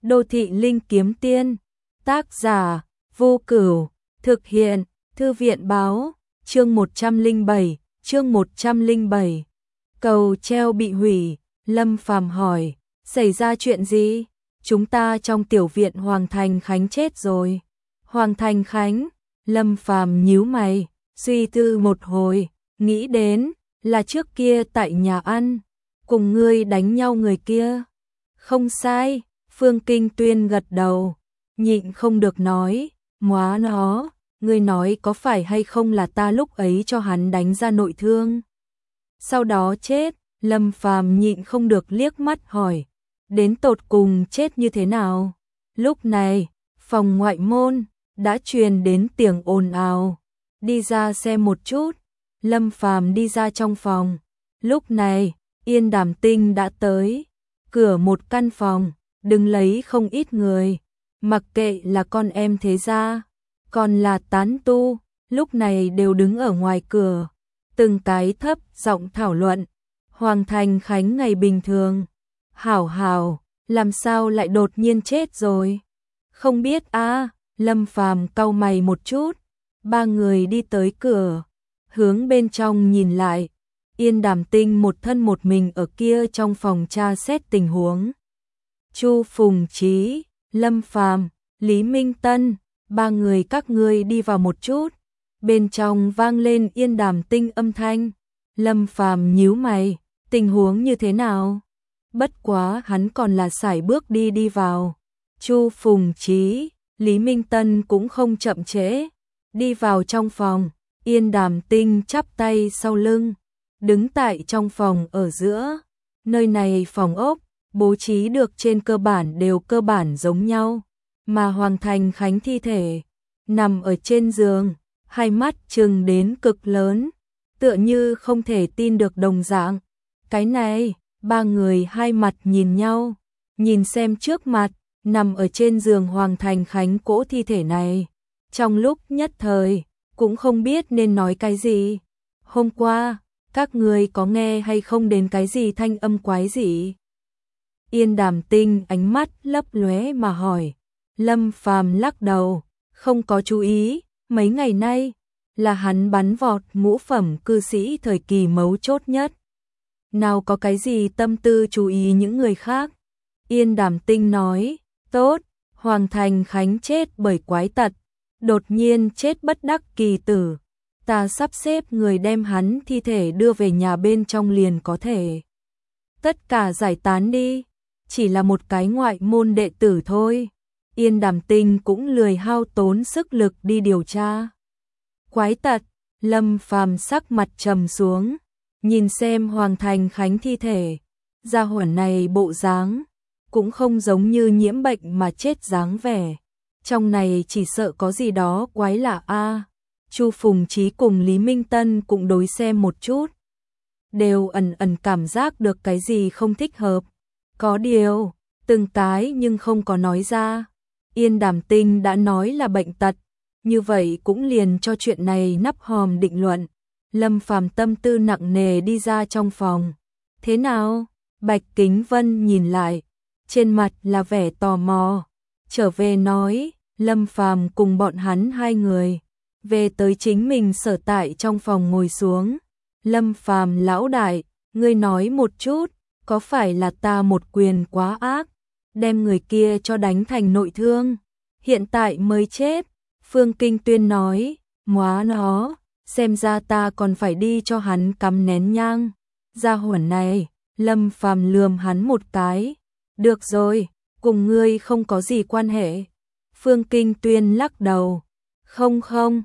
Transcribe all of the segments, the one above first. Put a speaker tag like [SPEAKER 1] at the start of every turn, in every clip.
[SPEAKER 1] Đô thị linh kiếm tiên, tác giả Vô Cửu, thực hiện Thư viện báo, chương 107. Cầu treo bị hủy, Lâm Phàm hỏi, xảy ra chuyện gì? Chúng ta trong tiểu viện Hoàng Thành Khánh chết rồi. Hoàng Thành Khánh, Lâm Phàm nhíu mày, suy tư một hồi, nghĩ đến là trước kia tại nhà ăn, cùng ngươi đánh nhau người kia. Không sai, Phương Kinh Tuyên gật đầu, nhịn không được nói, móa nó, ngươi nói có phải hay không là ta lúc ấy cho hắn đánh ra nội thương. Sau đó chết, Lâm Phàm nhịn không được liếc mắt hỏi, đến tột cùng chết như thế nào? Lúc này, phòng ngoại môn đã truyền đến tiếng ồn ào, đi ra xem một chút. Lâm Phàm đi ra trong phòng, lúc này, Yên Đàm Tinh đã tới, cửa một căn phòng, đứng lấy không ít người, mặc kệ là con em thế gia, còn là tán tu, lúc này đều đứng ở ngoài cửa, từng cái thấp giọng thảo luận. Hoàng Thành Khánh ngày bình thường, hảo, làm sao lại đột nhiên chết rồi? Không biết a. Lâm Phàm cau mày một chút, ba người đi tới cửa, hướng bên trong nhìn lại, Yên Đàm Tinh một thân một mình ở kia trong phòng tra xét tình huống. Chu Phùng Chí, Lâm Phàm, Lý Minh Tân, ba người các ngươi đi vào một chút. Bên trong vang lên Yên Đàm Tinh âm thanh. Lâm Phàm nhíu mày, tình huống như thế nào? Bất quá hắn còn là sải bước đi vào. Chu Phùng Chí, Lý Minh Tân cũng không chậm trễ, đi vào trong phòng. Yên Đàm Tinh chắp tay sau lưng, đứng tại trong phòng ở giữa. Nơi này phòng ốc, bố trí được trên cơ bản đều cơ bản giống nhau, mà Hoàng Thành Khánh thi thể nằm ở trên giường, hai mắt trừng đến cực lớn, tựa như không thể tin được đồng dạng. Cái này, ba người hai mặt nhìn nhau, nhìn xem trước mặt, nằm ở trên giường Hoàng Thành Khánh cỗ thi thể này. Trong lúc nhất thời, cũng không biết nên nói cái gì. Hôm qua, các người có nghe hay không đến cái gì thanh âm quái dị? Yên Đàm Tinh ánh mắt lấp lóe mà hỏi. Lâm Phàm lắc đầu, không có chú ý, mấy ngày nay là hắn bắn vọt ngũ phẩm cư sĩ thời kỳ mấu chốt nhất. Nào có cái gì tâm tư chú ý những người khác. Yên Đàm Tinh nói, tốt, Hoàng Thành Khánh chết bởi quái tật, đột nhiên chết bất đắc kỳ tử. Ta sắp xếp người đem hắn thi thể đưa về nhà bên trong liền có thể. Tất cả giải tán đi, chỉ là một cái ngoại môn đệ tử thôi. Yên Đàm Tinh cũng lười hao tốn sức lực đi điều tra. Quái tật, Lâm Phàm sắc mặt trầm xuống, nhìn xem Hoàng Thành Khánh thi thể, gia hỏa này bộ dáng cũng không giống như nhiễm bệnh mà chết dáng vẻ. Trong này chỉ sợ có gì đó quái lạ a. Chu Phùng Chí cùng Lý Minh Tân cũng đối xem một chút, đều ẩn cảm giác được cái gì không thích hợp. Có điều, từng cái nhưng không có nói ra. Yên Đàm Tinh đã nói là bệnh tật, như vậy cũng liền cho chuyện này nắp hòm định luận. Lâm Phàm tâm tư nặng nề đi ra trong phòng. Thế nào? Bạch Kính Vân nhìn lại, trên mặt là vẻ tò mò. Trở về nói, Lâm Phàm cùng bọn hắn hai người về tới chính mình sở tại trong phòng ngồi xuống. Lâm Phàm lão đại, ngươi nói một chút, có phải là ta một quyền quá ác, đem người kia cho đánh thành nội thương, hiện tại mới chết? Phương Kinh Tuyên nói, móa nó, xem ra ta còn phải đi cho hắn cắm nén nhang. Gia hỏa này, Lâm Phàm lườm hắn một cái, được rồi, cùng ngươi không có gì quan hệ. Phương Kinh Tuyên lắc đầu, không,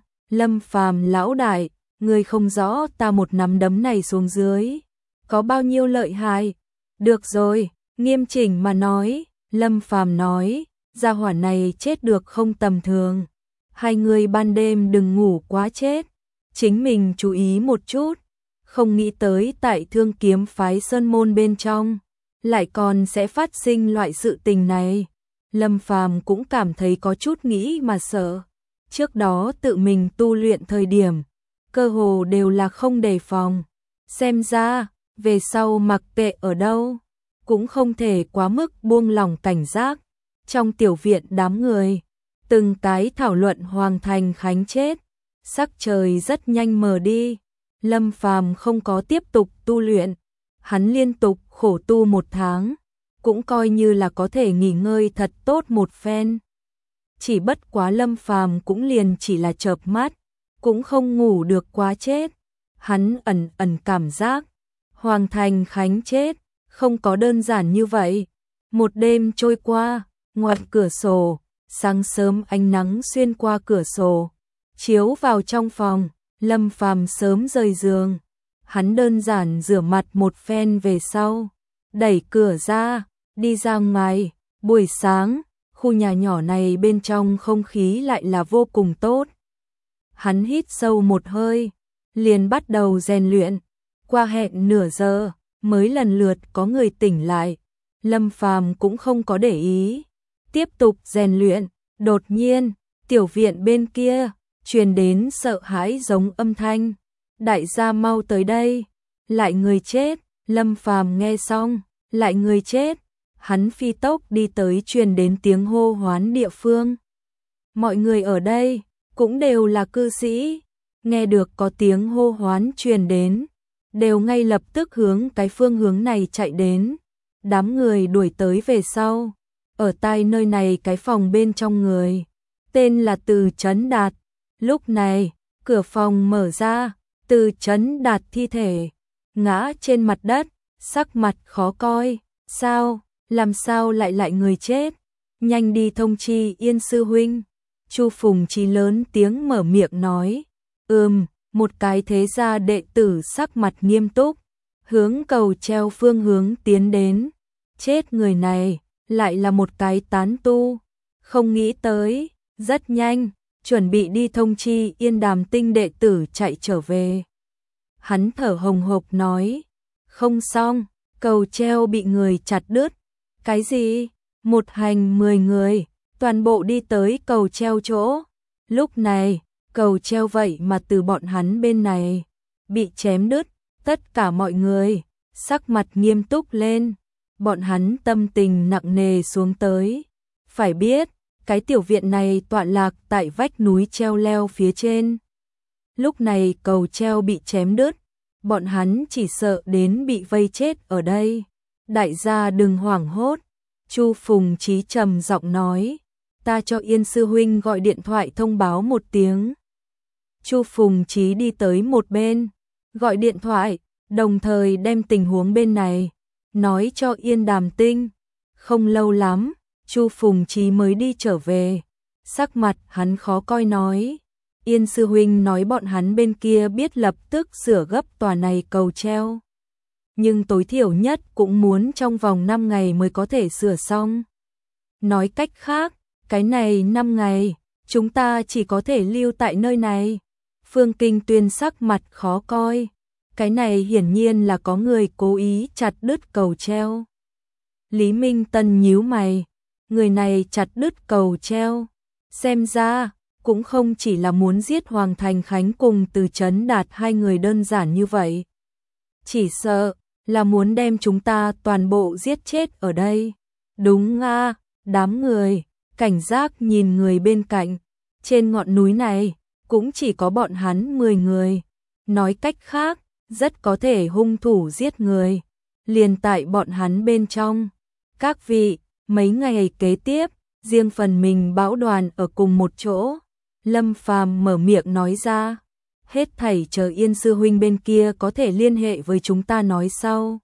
[SPEAKER 1] Lâm Phàm lão đại, ngươi không rõ ta một nắm đấm này xuống dưới có bao nhiêu lợi hại. Được rồi, nghiêm chỉnh mà nói, Lâm Phàm nói, gia hỏa này chết được không tầm thường. Hai người ban đêm đừng ngủ quá chết, chính mình chú ý một chút. Không nghĩ tới tại Thương Kiếm phái Sơn môn bên trong lại còn sẽ phát sinh loại sự tình này. Lâm Phàm cũng cảm thấy có chút nghĩ mà sợ. Trước đó tự mình tu luyện thời điểm, cơ hồ đều là không đề phòng. Xem ra, về sau mặc kệ ở đâu, cũng không thể quá mức buông lỏng cảnh giác. Trong tiểu viện đám người, từng cái thảo luận Hoàng Thành Khánh chết, sắc trời rất nhanh mờ đi. Lâm Phàm không có tiếp tục tu luyện, hắn liên tục khổ tu 1 tháng, cũng coi như là có thể nghỉ ngơi thật tốt một phen. Chỉ bất quá Lâm Phàm cũng liền chỉ là chợp mắt, cũng không ngủ được quá chết. Hắn ẩn ẩn cảm giác, Hoàng Thành Khánh chết, không có đơn giản như vậy. Một đêm trôi qua, ngoài cửa sổ, sáng sớm ánh nắng xuyên qua cửa sổ, chiếu vào trong phòng. Lâm Phàm sớm rời giường, hắn đơn giản rửa mặt một phen về sau, đẩy cửa ra, đi ra ngoài. Buổi sáng, khu nhà nhỏ này bên trong không khí lại là vô cùng tốt. Hắn hít sâu một hơi, liền bắt đầu rèn luyện. Qua hẹn nửa giờ, mới lần lượt có người tỉnh lại. Lâm Phàm cũng không có để ý, tiếp tục rèn luyện. Đột nhiên, tiểu viện bên kia truyền đến sợ hãi giống âm thanh. Đại gia mau tới đây, lại người chết. Lâm Phàm nghe xong, lại người chết. Hắn phi tốc đi tới truyền đến tiếng hô hoán địa phương. Mọi người ở đây cũng đều là cư sĩ, nghe được có tiếng hô hoán truyền đến, đều ngay lập tức hướng cái phương hướng này chạy đến. Đám người đuổi tới về sau, ở tại nơi này cái phòng bên trong người, tên là Từ Chấn Đạt. Lúc này, cửa phòng mở ra, Từ Chấn Đạt thi thể ngã trên mặt đất, sắc mặt khó coi. Sao, làm sao lại người chết? Nhanh đi thông chi Yên sư huynh. Chu Phùng Chí lớn tiếng mở miệng nói. Một cái thế gia đệ tử sắc mặt nghiêm túc, hướng cầu treo phương hướng tiến đến. Chết người này, lại là một cái tán tu. Không nghĩ tới, rất nhanh, chuẩn bị đi thông chi Yên Đàm Tinh đệ tử chạy trở về. Hắn thở hồng hộc nói, không xong, cầu treo bị người chặt đứt. Cái gì? Một hành 10 người, toàn bộ đi tới cầu treo chỗ. Lúc này, cầu treo vậy mà từ bọn hắn bên này bị chém đứt. Tất cả mọi người sắc mặt nghiêm túc lên, bọn hắn tâm tình nặng nề xuống tới. Phải biết, cái tiểu viện này tọa lạc tại vách núi treo leo phía trên. Lúc này cầu treo bị chém đứt, bọn hắn chỉ sợ đến bị vây chết ở đây. Đại gia đừng hoảng hốt. Chu Phùng Chí trầm giọng nói, ta cho Yên sư huynh gọi điện thoại thông báo một tiếng. Chu Phùng Chí đi tới một bên, gọi điện thoại, đồng thời đem tình huống bên này nói cho Yên Đàm Tinh. Không lâu lắm, Chu Phùng Chí mới đi trở về, sắc mặt hắn khó coi nói, Yên sư huynh nói bọn hắn bên kia biết lập tức sửa gấp tòa này cầu treo, nhưng tối thiểu nhất cũng muốn trong vòng 5 ngày mới có thể sửa xong. Nói cách khác, cái này 5 ngày, chúng ta chỉ có thể lưu tại nơi này. Phương Kinh Tuyên sắc mặt khó coi, cái này hiển nhiên là có người cố ý chặt đứt cầu treo. Lý Minh Tân nhíu mày, người này chặt đứt cầu treo, xem ra cũng không chỉ là muốn giết Hoàng Thành Khánh cùng Từ Chấn Đạt 2 người đơn giản như vậy. Chỉ sợ là muốn đem chúng ta toàn bộ giết chết ở đây. Đúng nga, đám người cảnh giác nhìn người bên cạnh. Trên ngọn núi này cũng chỉ có bọn hắn 10 người. Nói cách khác, rất có thể hung thủ giết người liền tại bọn hắn bên trong. Các vị, mấy ngày kế tiếp, riêng phần mình bão đoàn ở cùng một chỗ. Lâm Phàm mở miệng nói ra, hết thảy chờ Yên sư huynh bên kia có thể liên hệ với chúng ta nói sau.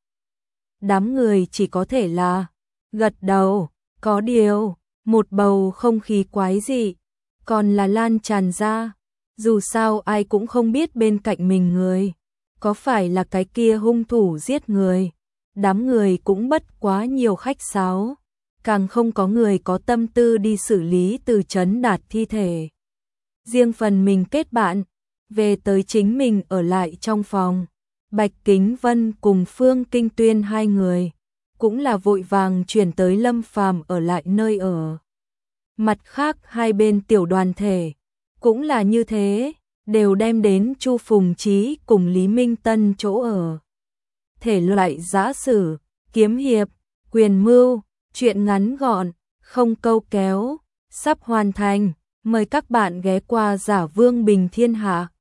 [SPEAKER 1] Đám người chỉ có thể là gật đầu. Có điều, một bầu không khí quái dị còn là lan tràn ra. Dù sao ai cũng không biết bên cạnh mình người có phải là cái kia hung thủ giết người. Đám người cũng bất quá nhiều khách sáo, càng không có người có tâm tư đi xử lý Từ Chấn Đạt thi thể. Riêng phần mình kết bạn, về tới chính mình ở lại trong phòng. Bạch Kính Vân cùng Phương Kinh Tuyên 2 người cũng là vội vàng chuyển tới Lâm Phàm ở lại nơi ở. Mặt khác 2 bên tiểu đoàn thể cũng là như thế, đều đem đến Chu Phùng Chí cùng Lý Minh Tân chỗ ở. Thể loại giã sử, kiếm hiệp, quyền mưu, truyện ngắn gọn, không câu kéo, sắp hoàn thành, mời các bạn ghé qua Giả Vương Bình Thiên Hạ.